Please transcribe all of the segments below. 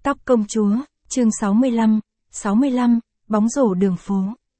Tóc công chúa, chương 65, bóng rổ đường phố.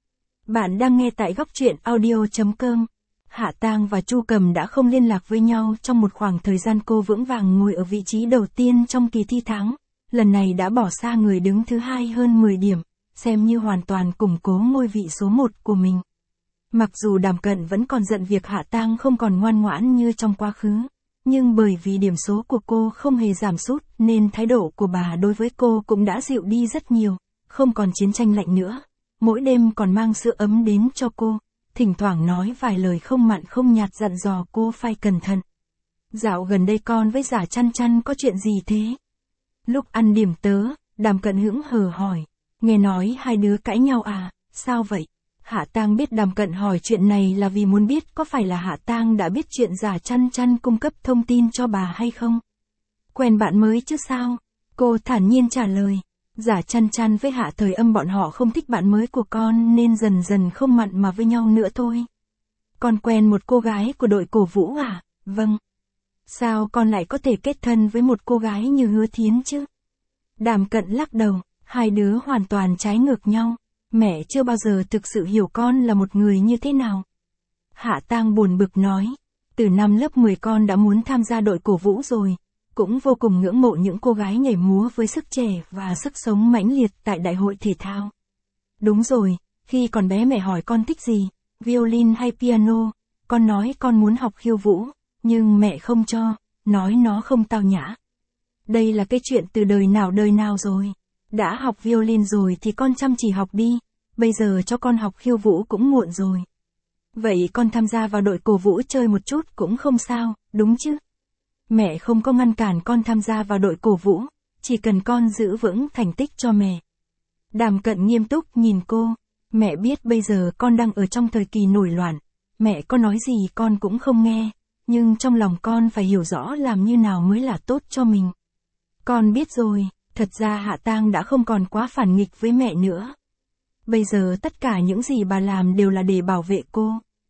Bạn đang nghe tại góc truyện audio.com. Hạ Tang và Chu Cầm đã không liên lạc với nhau trong một khoảng thời gian. Cô vững vàng ngồi ở vị trí đầu tiên trong kỳ thi tháng, lần này đã bỏ xa người đứng thứ hai hơn 10 điểm, xem như hoàn toàn củng cố ngôi vị số 1 của mình. Mặc dù Đàm Cận vẫn còn giận việc Hạ Tang không còn ngoan ngoãn như trong quá khứ, nhưng bởi vì điểm số của cô không hề giảm sút nên thái độ của bà đối với cô cũng đã dịu đi rất nhiều, không còn chiến tranh lạnh nữa. Mỗi đêm còn mang sữa ấm đến cho cô, thỉnh thoảng nói vài lời không mặn không nhạt dặn dò cô phải cẩn thận. Dạo gần đây con với Giả Chăn Chăn có chuyện gì thế? Lúc ăn điểm tớ, Đàm Cận hững hờ hỏi. Nghe nói hai đứa cãi nhau à, sao vậy? Hạ Tang biết Đàm Cận hỏi chuyện này là vì muốn biết có phải là Hạ Tang đã biết chuyện Giả Chăn Chăn cung cấp thông tin cho bà hay không. Quen bạn mới chứ sao? Cô thản nhiên trả lời. Giả Chăn Chăn với Hạ Thời Âm bọn họ không thích bạn mới của con nên dần dần không mặn mà với nhau nữa thôi. Con quen một cô gái của đội cổ vũ à? Vâng. Sao con lại có thể kết thân với một cô gái như Hứa Thiến chứ? Đàm Cận lắc đầu, hai đứa hoàn toàn trái ngược nhau. Mẹ chưa bao giờ thực sự hiểu con là một người như thế nào. Hạ Tang buồn bực nói, từ năm lớp 10 con đã muốn tham gia đội cổ vũ rồi, cũng vô cùng ngưỡng mộ những cô gái nhảy múa với sức trẻ và sức sống mãnh liệt tại đại hội thể thao. Đúng rồi, khi còn bé mẹ hỏi con thích gì, violin hay piano, con nói con muốn học khiêu vũ, nhưng mẹ không cho, nói nó không tao nhã. Đây là cái chuyện từ đời nào rồi. Đã học violin rồi thì con chăm chỉ học đi, bây giờ cho con học khiêu vũ cũng muộn rồi. Vậy con tham gia vào đội cổ vũ chơi một chút cũng không sao, đúng chứ? Mẹ không có ngăn cản con tham gia vào đội cổ vũ, chỉ cần con giữ vững thành tích cho mẹ. Đàm Cận nghiêm túc nhìn cô, mẹ biết bây giờ con đang ở trong thời kỳ nổi loạn, mẹ có nói gì con cũng không nghe, nhưng trong lòng con phải hiểu rõ làm như nào mới là tốt cho mình. Con biết rồi. Thật ra Hạ Tang đã không còn quá phản nghịch với mẹ nữa. Bây giờ tất cả những gì bà làm đều là để bảo vệ cô.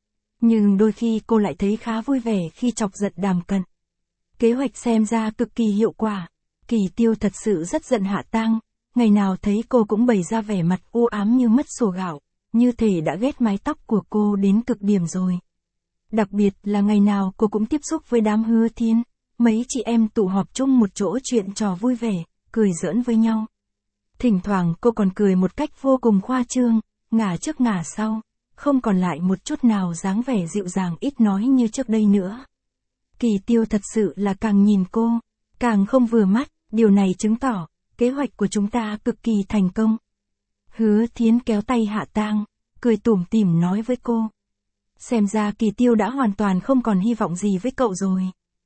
Nhưng đôi khi cô lại thấy khá vui vẻ khi chọc giận Đàm Cận. Kế hoạch xem ra cực kỳ hiệu quả. Kỳ Tiêu thật sự rất giận Hạ Tang, ngày nào thấy cô cũng bày ra vẻ mặt u ám như mất sổ gạo, như thể đã ghét mái tóc của cô đến cực điểm rồi. Đặc biệt là ngày nào cô cũng tiếp xúc với đám Hứa Thiên, mấy chị em tụ họp chung một chỗ chuyện trò vui vẻ, cười giỡn với nhau. Thỉnh thoảng cô còn cười một cách vô cùng khoa trương, ngả trước ngả sau, không còn lại một chút nào dáng vẻ dịu dàng ít nói như trước đây nữa. Kỳ Tiêu thật sự là càng nhìn cô, càng không vừa mắt, điều này chứng tỏ, kế hoạch của chúng ta cực kỳ thành công. Hứa Thiến kéo tay Hạ Tang, cười tủm tỉm nói với cô. Xem ra Kỳ Tiêu đã hoàn toàn không còn hy vọng gì với cậu rồi.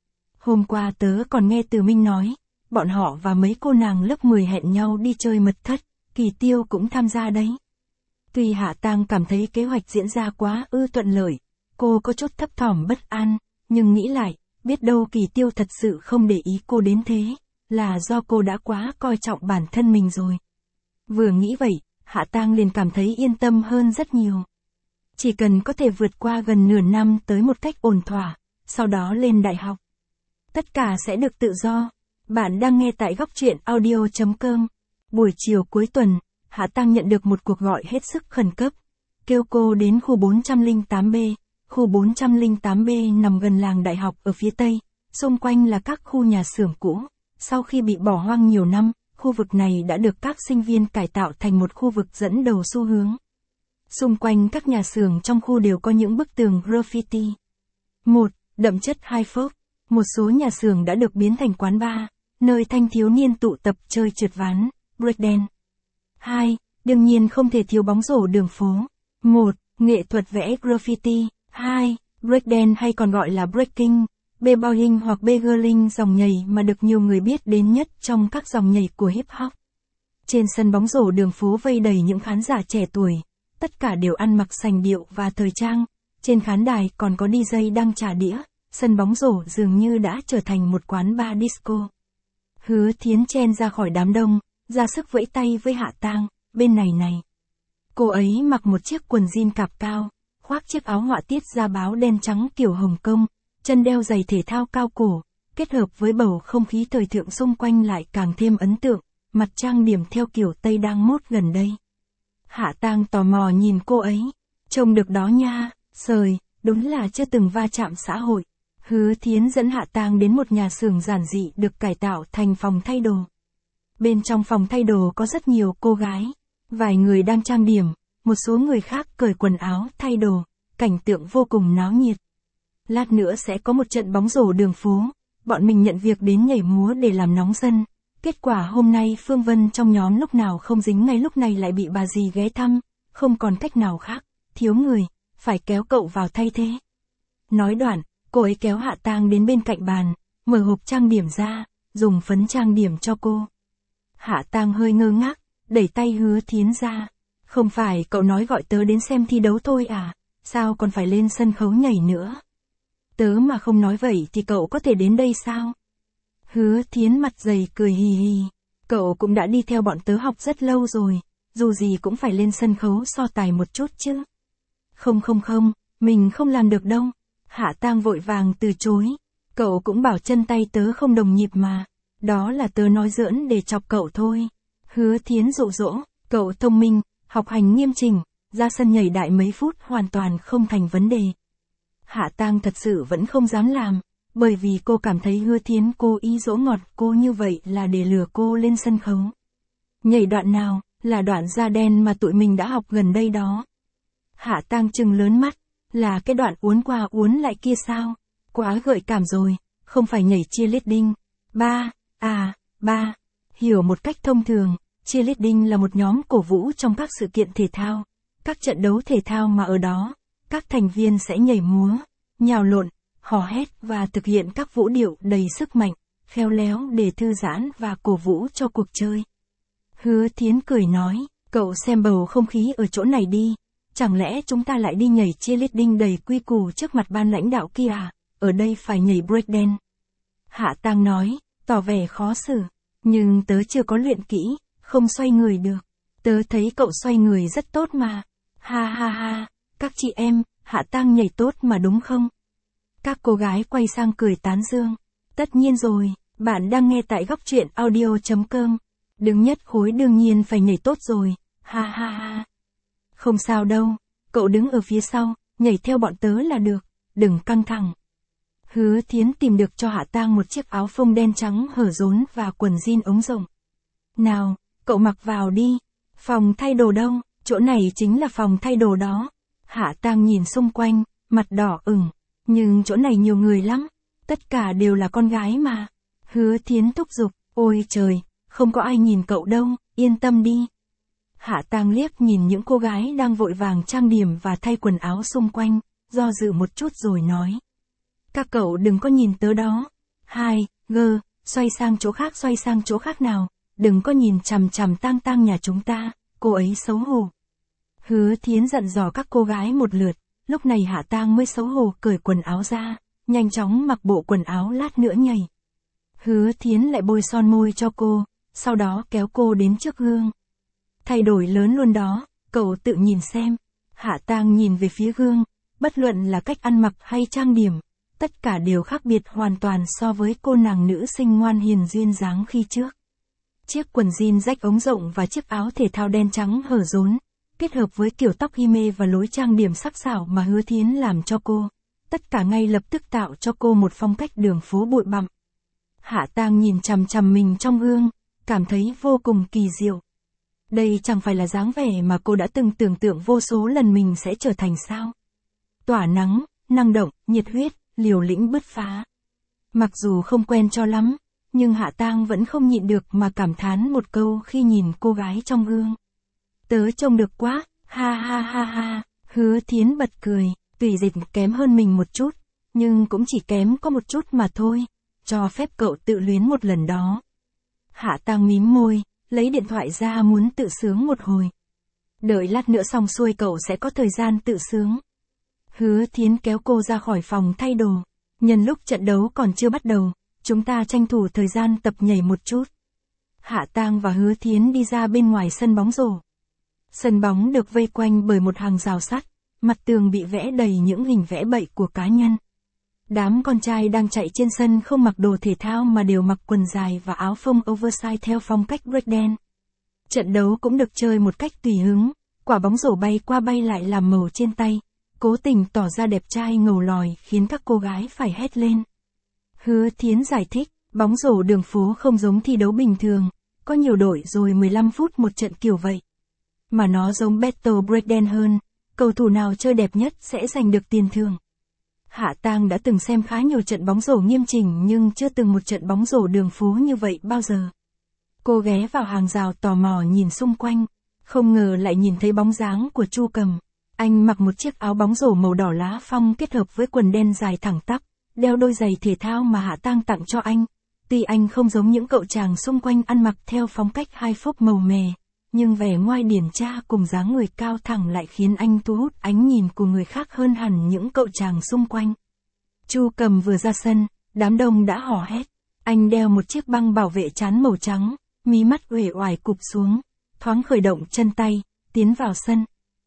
Hôm qua tớ còn nghe Từ Minh nói, bọn họ và mấy cô nàng lớp 10 hẹn nhau đi chơi mật thất, Kỳ Tiêu cũng tham gia đấy. Tuy Hạ Tang cảm thấy kế hoạch diễn ra quá thuận lợi, cô có chút thấp thỏm bất an, nhưng nghĩ lại, biết đâu Kỳ Tiêu thật sự không để ý cô đến thế, là do cô đã quá coi trọng bản thân mình rồi. Vừa nghĩ vậy, Hạ Tang liền cảm thấy yên tâm hơn rất nhiều. Chỉ cần có thể vượt qua gần nửa năm tới một cách ổn thỏa, sau đó lên đại học. Tất cả sẽ được tự do. Bạn đang nghe tại góc truyện audio.com. Buổi chiều cuối tuần, Hạ Tang nhận được một cuộc gọi hết sức khẩn cấp. Kêu cô đến khu 408B. Khu 408B nằm gần làng đại học ở phía tây, xung quanh là các khu nhà xưởng cũ. Sau khi bị bỏ hoang nhiều năm, khu vực này đã được các sinh viên cải tạo thành một khu vực dẫn đầu xu hướng. Xung quanh các nhà xưởng trong khu đều có những bức tường graffiti. 1. Đậm chất high folk. Một số nhà xưởng đã được biến thành quán bar, nơi thanh thiếu niên tụ tập chơi trượt ván, breakdance. 2. Đương nhiên không thể thiếu bóng rổ đường phố. 1. Nghệ thuật vẽ graffiti. 2. Breakdance hay còn gọi là breaking, b-boying hoặc b-girling, dòng nhảy mà được nhiều người biết đến nhất trong các dòng nhảy của hip hop. Trên sân bóng rổ đường phố vây đầy những khán giả trẻ tuổi, tất cả đều ăn mặc sành điệu và thời trang, trên khán đài còn có DJ đang trả đĩa. Sân bóng rổ dường như đã trở thành một quán bar disco. Hứa Thiến chen ra khỏi đám đông, ra sức vẫy tay với Hạ Tang, bên này này. Cô ấy mặc một chiếc quần jean cạp cao, khoác chiếc áo họa tiết da báo đen trắng kiểu Hồng Kông, chân đeo giày thể thao cao cổ, kết hợp với bầu không khí thời thượng xung quanh lại càng thêm ấn tượng, mặt trang điểm theo kiểu Tây đang mốt gần đây. Hạ Tang tò mò nhìn cô ấy. Trông được đó nha, sời, đúng là chưa từng va chạm xã hội. Hứa Thiến dẫn Hạ Tang đến một nhà xưởng giản dị được cải tạo thành phòng thay đồ. Bên trong phòng thay đồ có rất nhiều cô gái. Vài người đang trang điểm, một số người khác cởi quần áo, thay đồ. Cảnh tượng vô cùng náo nhiệt. Lát nữa sẽ có một trận bóng rổ đường phố. Bọn mình nhận việc đến nhảy múa để làm nóng dân. Kết quả hôm nay Phương Vân trong nhóm lúc nào không dính ngay lúc này lại bị bà dì ghé thăm. Không còn cách nào khác, thiếu người, phải kéo cậu vào thay thế. Nói đoạn, cô ấy kéo Hạ Tang đến bên cạnh bàn, mở hộp trang điểm ra, dùng phấn trang điểm cho cô. Hạ Tang hơi ngơ ngác, đẩy tay Hứa Thiến ra. Không phải cậu nói gọi tớ đến xem thi đấu thôi à, sao còn phải lên sân khấu nhảy nữa? Tớ mà không nói vậy thì cậu có thể đến đây sao? Hứa Thiến mặt dày cười hì hì. Cậu cũng đã đi theo bọn tớ học rất lâu rồi, dù gì cũng phải lên sân khấu so tài một chút chứ. Không, mình không làm được đâu. Hạ Tang vội vàng từ chối. Cậu cũng bảo chân tay tớ không đồng nhịp mà. Đó là tớ nói giỡn để chọc cậu thôi. Hứa Thiến dụ dỗ, cậu thông minh, học hành nghiêm chỉnh, ra sân nhảy đại mấy phút hoàn toàn không thành vấn đề. Hạ Tang thật sự vẫn không dám làm, bởi vì cô cảm thấy Hứa Thiến cố ý dỗ ngọt cô như vậy là để lừa cô lên sân khấu. Nhảy đoạn nào, là đoạn da đen mà tụi mình đã học gần đây đó. Hạ Tang trừng lớn mắt, là cái đoạn uốn qua uốn lại kia sao? Quá gợi cảm rồi, không phải nhảy cheerleading. Hiểu một cách thông thường, cheerleading là một nhóm cổ vũ trong các sự kiện thể thao, các trận đấu thể thao mà ở đó, các thành viên sẽ nhảy múa, nhào lộn, hò hét và thực hiện các vũ điệu đầy sức mạnh, khéo léo để thư giãn và cổ vũ cho cuộc chơi. Hứa Thiến cười nói, cậu xem bầu không khí ở chỗ này đi, chẳng lẽ chúng ta lại đi nhảy cheerleading đầy quy củ trước mặt ban lãnh đạo kia à, ở đây phải nhảy breakdance. Hạ Tang nói, tỏ vẻ khó xử, nhưng tớ chưa có luyện kỹ, không xoay người được. Tớ thấy cậu xoay người rất tốt mà. Ha, các chị em, Hạ Tang nhảy tốt mà đúng không? Các cô gái quay sang cười tán dương. Tất nhiên rồi, bạn đang nghe tại góc truyện audio.com. Đứng nhất khối đương nhiên phải nhảy tốt rồi. Ha. Không sao đâu, cậu đứng ở phía sau, nhảy theo bọn tớ là được, đừng căng thẳng. Hứa Thiến tìm được cho Hạ Tang một chiếc áo phông đen trắng hở rốn và quần jean ống rộng. Nào, cậu mặc vào đi. Phòng thay đồ đâu, chỗ này chính là phòng thay đồ đó. Hạ Tang nhìn xung quanh, mặt đỏ ửng. Nhưng chỗ này nhiều người lắm, tất cả đều là con gái mà. Hứa Thiến thúc giục, ôi trời, không có ai nhìn cậu đâu, yên tâm đi. Hạ Tang liếc nhìn những cô gái đang vội vàng trang điểm và thay quần áo xung quanh, do dự một chút rồi nói. Các cậu đừng có nhìn tớ đó. Xoay sang chỗ khác nào, đừng có nhìn chằm chằm Tang nhà chúng ta, cô ấy xấu hổ. Hứa Thiến dặn dò các cô gái một lượt, lúc này Hạ Tang mới xấu hổ cởi quần áo ra, nhanh chóng mặc bộ quần áo lát nữa nhảy. Hứa Thiến lại bôi son môi cho cô, sau đó kéo cô đến trước gương. Thay đổi lớn luôn đó, cậu tự nhìn xem. Hạ Tang nhìn về phía gương, bất luận là cách ăn mặc hay trang điểm, tất cả đều khác biệt hoàn toàn so với cô nàng nữ sinh ngoan hiền duyên dáng khi trước. Chiếc quần jean rách ống rộng và chiếc áo thể thao đen trắng hở rốn, kết hợp với kiểu tóc hi mê và lối trang điểm sắc sảo mà Hứa Thiến làm cho cô, tất cả ngay lập tức tạo cho cô một phong cách đường phố bụi bặm. Hạ Tang nhìn chằm chằm mình trong gương, cảm thấy vô cùng kỳ diệu. Đây chẳng phải là dáng vẻ mà cô đã từng tưởng tượng vô số lần mình sẽ trở thành sao? Tỏa nắng, năng động, nhiệt huyết, liều lĩnh bứt phá. Mặc dù không quen cho lắm, nhưng Hạ Tang vẫn không nhịn được mà cảm thán một câu khi nhìn cô gái trong gương. Tớ trông được quá, ha. Hứa Thiến bật cười, tùy dịch kém hơn mình một chút, nhưng cũng chỉ kém có một chút mà thôi, cho phép cậu tự luyến một lần đó. Hạ Tang mím môi, lấy điện thoại ra muốn tự sướng một hồi. Đợi lát nữa xong xuôi cậu sẽ có thời gian tự sướng. Hứa Thiến kéo cô ra khỏi phòng thay đồ. Nhân lúc trận đấu còn chưa bắt đầu, chúng ta tranh thủ thời gian tập nhảy một chút. Hạ Tang và Hứa Thiến đi ra bên ngoài sân bóng rổ. Sân bóng được vây quanh bởi một hàng rào sắt, mặt tường bị vẽ đầy những hình vẽ bậy của cá nhân. Đám con trai đang chạy trên sân không mặc đồ thể thao mà đều mặc quần dài và áo phông oversize theo phong cách breakdance. Trận đấu cũng được chơi một cách tùy hứng, quả bóng rổ bay qua bay lại làm màu trên tay, cố tình tỏ ra đẹp trai ngầu lòi khiến các cô gái phải hét lên. Hứa Thiến giải thích, bóng rổ đường phố không giống thi đấu bình thường, có nhiều đội rồi 15 phút một trận kiểu vậy. Mà nó giống Battle Breakdance hơn, cầu thủ nào chơi đẹp nhất sẽ giành được tiền thưởng. Hạ Tang đã từng xem khá nhiều trận bóng rổ nghiêm chỉnh nhưng chưa từng một trận bóng rổ đường phố như vậy bao giờ. Cô ghé vào hàng rào tò mò nhìn xung quanh, không ngờ lại nhìn thấy bóng dáng của Chu Cầm. Anh mặc một chiếc áo bóng rổ màu đỏ lá phong kết hợp với quần đen dài thẳng tắp, đeo đôi giày thể thao mà Hạ Tang tặng cho anh. Tuy anh không giống những cậu chàng xung quanh ăn mặc theo phong cách hai phốc màu mè, nhưng vẻ ngoài điển tra cùng dáng người cao thẳng lại khiến anh thu hút ánh nhìn của người khác hơn hẳn những cậu chàng xung quanh. Chu Cầm vừa ra sân, đám đông đã hò hét. Anh đeo một chiếc băng bảo vệ trán màu trắng, mí mắt uể oải cụp xuống, thoáng khởi động chân tay, tiến vào sân.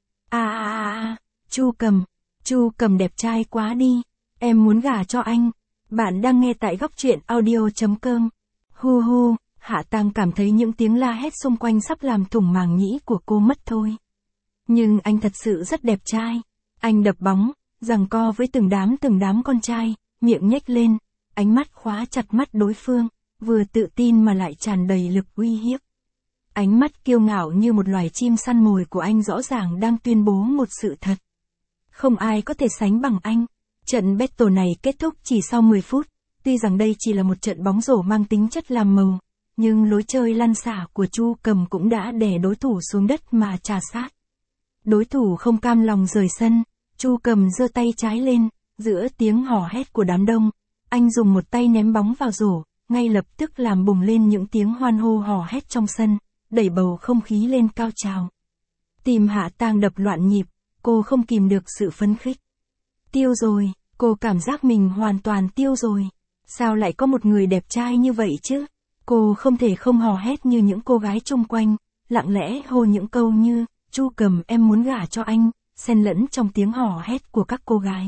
Chu Cầm đẹp trai quá đi, em muốn gả cho anh. Bạn đang nghe tại góc truyện audio.com. Hu hu, Hạ Tang cảm thấy những tiếng la hét xung quanh sắp làm thủng màng nhĩ của cô mất thôi. Nhưng anh thật sự rất đẹp trai. Anh đập bóng, giằng co với từng đám con trai, miệng nhếch lên, ánh mắt khóa chặt mắt đối phương, vừa tự tin mà lại tràn đầy lực uy hiếp. Ánh mắt kiêu ngạo như một loài chim săn mồi của anh rõ ràng đang tuyên bố một sự thật. Không ai có thể sánh bằng anh. Trận battle này kết thúc chỉ sau 10 phút, tuy rằng đây chỉ là một trận bóng rổ mang tính chất làm màu, nhưng lối chơi lăn xả của Chu Cầm cũng đã đè đối thủ xuống đất mà trà sát. Đối thủ không cam lòng rời sân, Chu Cầm giơ tay trái lên, giữa tiếng hò hét của đám đông, anh dùng một tay ném bóng vào rổ, ngay lập tức làm bùng lên những tiếng hoan hô hò hét trong sân, đẩy bầu không khí lên cao trào. Tim Hạ Tang đập loạn nhịp, cô không kìm được sự phấn khích. Tiêu rồi, cô cảm giác mình hoàn toàn tiêu rồi. Sao lại có một người đẹp trai như vậy chứ? Cô không thể không hò hét như những cô gái chung quanh, lặng lẽ hô những câu như, Chu Cầm em muốn gả cho anh, xen lẫn trong tiếng hò hét của các cô gái.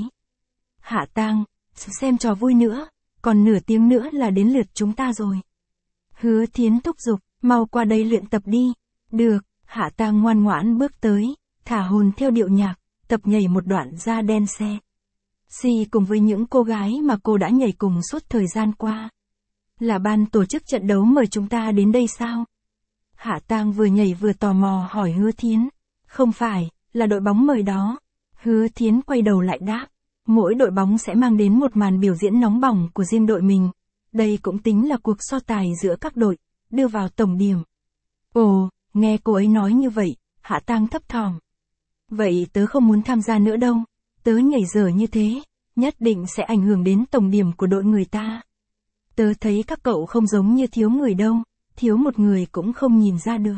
Hạ Tang, xem trò vui nữa, còn nửa tiếng nữa là đến lượt chúng ta rồi. Hứa Thiến thúc giục, mau qua đây luyện tập đi. Được, Hạ Tang ngoan ngoãn bước tới, thả hồn theo điệu nhạc, tập nhảy một đoạn ra đen xe. Cùng với những cô gái mà cô đã nhảy cùng suốt thời gian qua. Là ban tổ chức trận đấu mời chúng ta đến đây sao? Hạ Tang vừa nhảy vừa tò mò hỏi Hứa Thiến. Không phải, là đội bóng mời đó. Hứa Thiến quay đầu lại đáp. Mỗi đội bóng sẽ mang đến một màn biểu diễn nóng bỏng của riêng đội mình. Đây cũng tính là cuộc so tài giữa các đội, đưa vào tổng điểm. Ồ, nghe cô ấy nói như vậy, Hạ Tang thấp thỏm. Vậy tớ không muốn tham gia nữa đâu. Tớ nhảy dở như thế, nhất định sẽ ảnh hưởng đến tổng điểm của đội người ta. Tớ thấy các cậu không giống như thiếu người đâu, thiếu một người cũng không nhìn ra được.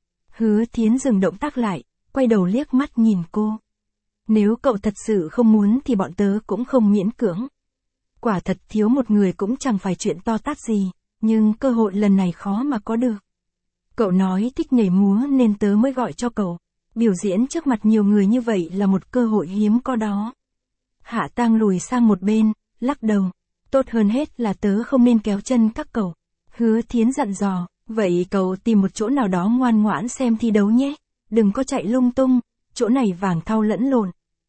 Hứa Thiến dừng động tác lại, quay đầu liếc mắt nhìn cô. Nếu cậu thật sự không muốn thì bọn tớ cũng không miễn cưỡng. Quả thật thiếu một người cũng chẳng phải chuyện to tát gì, nhưng cơ hội lần này khó mà có được. Cậu nói thích nhảy múa nên tớ mới gọi cho cậu. Biểu diễn trước mặt nhiều người như vậy là một cơ hội hiếm có đó. Hạ Tang lùi sang một bên, lắc đầu. Tốt hơn hết là tớ không nên kéo chân các cậu. Hứa Thiến dặn dò, vậy cậu tìm một chỗ nào đó ngoan ngoãn xem thi đấu nhé. Đừng có chạy lung tung, chỗ này vàng thau lẫn lộn.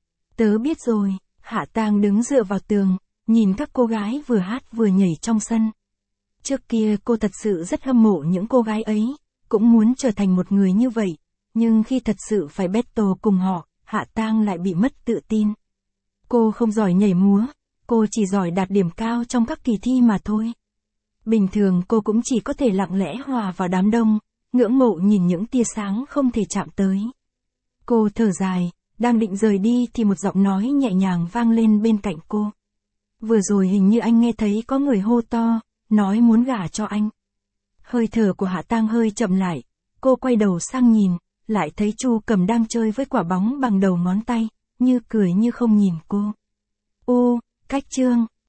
Tớ biết rồi. Hạ Tang đứng dựa vào tường, nhìn các cô gái vừa hát vừa nhảy trong sân. Trước kia cô thật sự rất hâm mộ những cô gái ấy, cũng muốn trở thành một người như vậy. Nhưng khi thật sự phải battle cùng họ, Hạ Tang lại bị mất tự tin. Cô không giỏi nhảy múa, cô chỉ giỏi đạt điểm cao trong các kỳ thi mà thôi. Bình thường cô cũng chỉ có thể lặng lẽ hòa vào đám đông, ngưỡng mộ nhìn những tia sáng không thể chạm tới. Cô thở dài, đang định rời đi thì một giọng nói nhẹ nhàng vang lên bên cạnh cô. Vừa rồi hình như anh nghe thấy có người hô to, nói muốn gả cho anh. Hơi thở của Hạ Tang hơi chậm lại, cô quay đầu sang nhìn, lại thấy Chu Cầm đang chơi với quả bóng bằng đầu ngón tay, như cười như không nhìn cô. Cách chương.